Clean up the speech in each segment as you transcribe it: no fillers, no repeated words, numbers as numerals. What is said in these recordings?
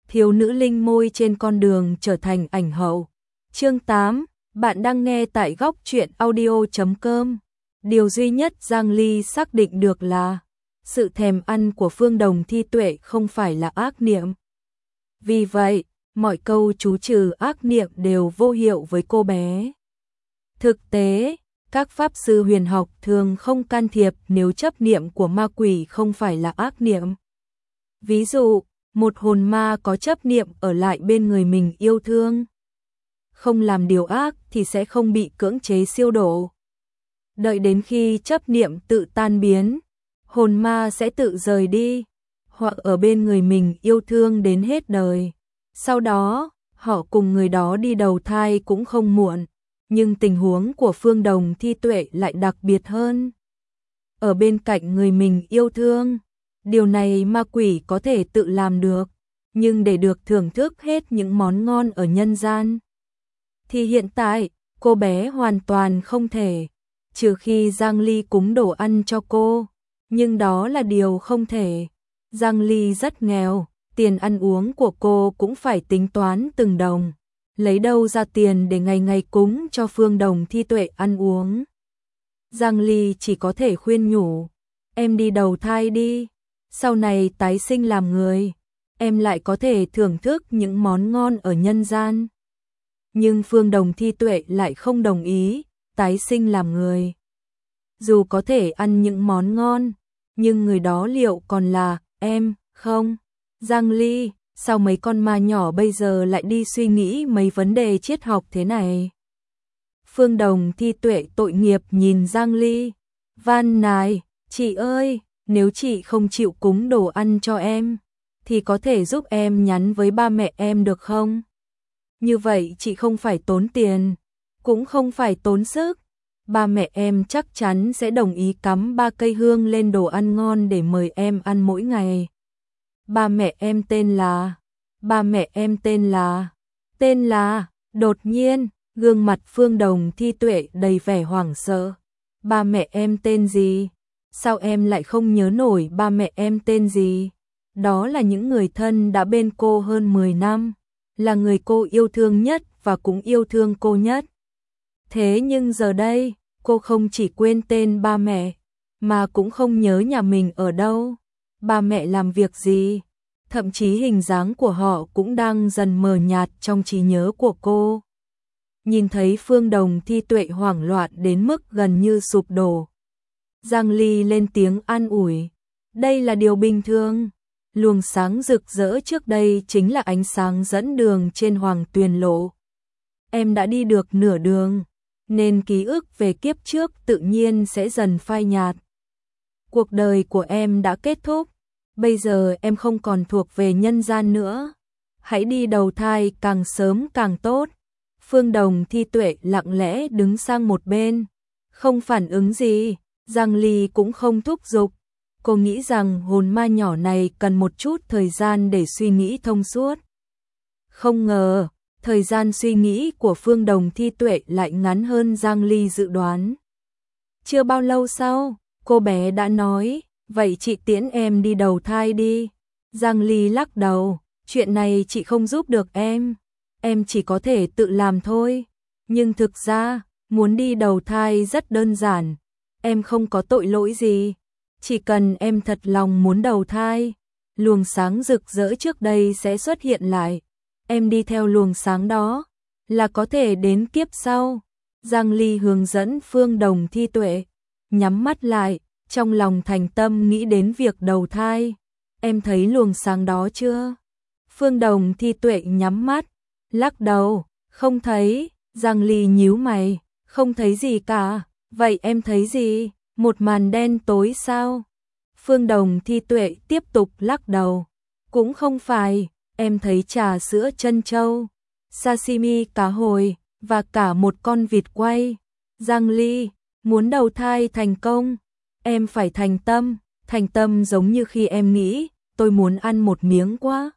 thiếu nữ linh môi trên con đường trở thành ảnh hậu. Chương 8, bạn đang nghe tại góc truyện audio.com. Điều duy nhất Giang Ly xác định được là sự thèm ăn của Phương Đồng Thi Tuệ không phải là ác niệm. Vì vậy, mọi câu chú trừ ác niệm đều vô hiệu với cô bé. Thực tế, các pháp sư huyền học thường không can thiệp nếu chấp niệm của ma quỷ không phải là ác niệm. Ví dụ, một hồn ma có chấp niệm ở lại bên người mình yêu thương, không làm điều ác thì sẽ không bị cưỡng chế siêu độ. Đợi đến khi chấp niệm tự tan biến, hồn ma sẽ tự rời đi, hoặc ở bên người mình yêu thương đến hết đời. Sau đó, họ cùng người đó đi đầu thai cũng không muộn. Nhưng tình huống của Phương Đồng Thi Tuệ lại đặc biệt hơn. Ở bên cạnh người mình yêu thương, điều này ma quỷ có thể tự làm được, nhưng để được thưởng thức hết những món ngon ở nhân gian thì hiện tại cô bé hoàn toàn không thể, trừ khi Giang Ly cúng đồ ăn cho cô, nhưng đó là điều không thể. Giang Ly rất nghèo, tiền ăn uống của cô cũng phải tính toán từng đồng. Lấy đâu ra tiền để ngày ngày cúng cho Phương Đồng Thi Tuệ ăn uống. Giang Ly chỉ có thể khuyên nhủ, em đi đầu thai đi, sau này tái sinh làm người, em lại có thể thưởng thức những món ngon ở nhân gian. Nhưng Phương Đồng Thi Tuệ lại không đồng ý tái sinh làm người. Dù có thể ăn những món ngon, nhưng người đó liệu còn là em không? Giang Ly, sao mấy con ma nhỏ bây giờ lại đi suy nghĩ mấy vấn đề triết học thế này? Phương Đồng Thi Tuệ tội nghiệp nhìn Giang Ly, van nài, chị ơi, nếu chị không chịu cúng đồ ăn cho em, thì có thể giúp em nhắn với ba mẹ em được không? Như vậy chị không phải tốn tiền, cũng không phải tốn sức. Ba mẹ em chắc chắn sẽ đồng ý cắm 3 cây hương lên đồ ăn ngon để mời em ăn mỗi ngày. Ba mẹ em tên là, đột nhiên, gương mặt Phương Đồng Thi Tuệ đầy vẻ hoảng sợ. Ba mẹ em tên gì? Sao em lại không nhớ nổi ba mẹ em tên gì? Đó là những người thân đã bên cô hơn 10 năm, là người cô yêu thương nhất và cũng yêu thương cô nhất. Thế nhưng giờ đây, cô không chỉ quên tên ba mẹ, mà cũng không nhớ nhà mình ở đâu, ba mẹ làm việc gì. Thậm chí hình dáng của họ cũng đang dần mờ nhạt trong trí nhớ của cô. Nhìn thấy Phương Đồng Thi Tuệ hoảng loạn đến mức gần như sụp đổ, Giang Ly lên tiếng an ủi, đây là điều bình thường. Luồng sáng rực rỡ trước đây chính là ánh sáng dẫn đường trên Hoàng Tuyền Lộ. Em đã đi được nửa đường, nên ký ức về kiếp trước tự nhiên sẽ dần phai nhạt. Cuộc đời của em đã kết thúc. Bây giờ em không còn thuộc về nhân gian nữa. Hãy đi đầu thai càng sớm càng tốt. Phương Đồng Thi Tuệ lặng lẽ đứng sang một bên, không phản ứng gì. Giang Ly cũng không thúc giục. Cô nghĩ rằng hồn ma nhỏ này cần một chút thời gian để suy nghĩ thông suốt. Không ngờ, thời gian suy nghĩ của Phương Đồng Thi Tuệ lại ngắn hơn Giang Ly dự đoán. Chưa bao lâu sau, cô bé đã nói, vậy chị tiễn em đi đầu thai đi. Giang Ly lắc đầu, chuyện này chị không giúp được em chỉ có thể tự làm thôi. Nhưng thực ra, muốn đi đầu thai rất đơn giản, em không có tội lỗi gì. Chỉ cần em thật lòng muốn đầu thai, luồng sáng rực rỡ trước đây sẽ xuất hiện lại. Em đi theo luồng sáng đó, là có thể đến kiếp sau. Giang Ly hướng dẫn Phương Đồng Thi Tuệ, nhắm mắt lại, trong lòng thành tâm nghĩ đến việc đầu thai. Em thấy luồng sáng đó chưa? Phương Đồng Thi Tuệ nhắm mắt, lắc đầu, không thấy. Giang Ly nhíu mày, không thấy gì cả. Vậy em thấy gì? Một màn đen tối sao? Phương Đồng Thi Tuệ tiếp tục lắc đầu, cũng không phải. Em thấy trà sữa trân châu, sashimi cá hồi và cả một con vịt quay. Giang Ly, muốn đầu thai thành công, em phải thành tâm giống như khi em nghĩ, tôi muốn ăn một miếng quá.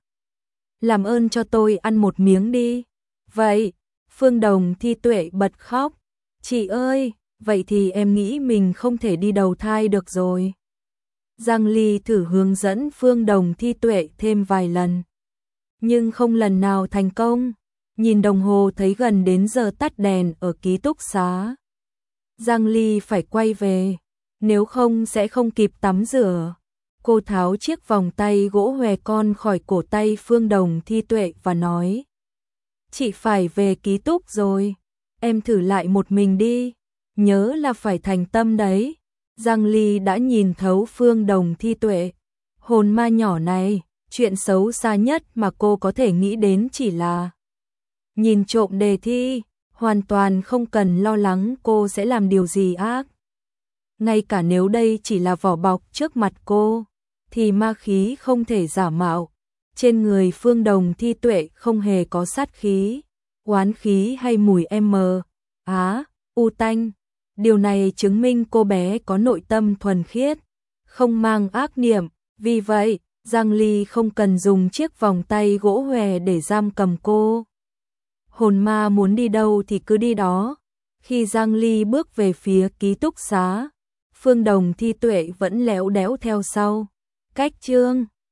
Làm ơn cho tôi ăn một miếng đi. Vậy, Phương Đồng Thi Tuệ bật khóc, chị ơi, vậy thì em nghĩ mình không thể đi đầu thai được rồi. Giang Ly thử hướng dẫn Phương Đồng Thi Tuệ thêm vài lần. nhưng không lần nào thành công. Nhìn đồng hồ thấy gần đến giờ tắt đèn ở ký túc xá. Giang Ly phải quay về, nếu không sẽ không kịp tắm rửa. Cô tháo chiếc vòng tay gỗ hòe con khỏi cổ tay Phương Đồng Thi Tuệ và nói: "Chị phải về ký túc rồi, em thử lại một mình đi, nhớ là phải thành tâm đấy." Giang Ly đã nhìn thấu Phương Đồng Thi Tuệ, hồn ma nhỏ này, chuyện xấu xa nhất mà cô có thể nghĩ đến chỉ là nhìn trộm đề thi, hoàn toàn không cần lo lắng cô sẽ làm điều gì ác. Ngay cả nếu đây chỉ là vỏ bọc trước mặt cô, thì ma khí không thể giả mạo. Trên người Phương Đồng Thi Tuệ không hề có sát khí, oán khí hay mùi u tanh. Điều này chứng minh cô bé có nội tâm thuần khiết, không mang ác niệm. Vì vậy, Giang Ly không cần dùng chiếc vòng tay gỗ hòe để giam cầm cô. Hồn ma muốn đi đâu thì cứ đi đó. Khi Giang Ly bước về phía ký túc xá, Phương Đồng Thi Tuệ vẫn léo đéo theo sau. Cách chương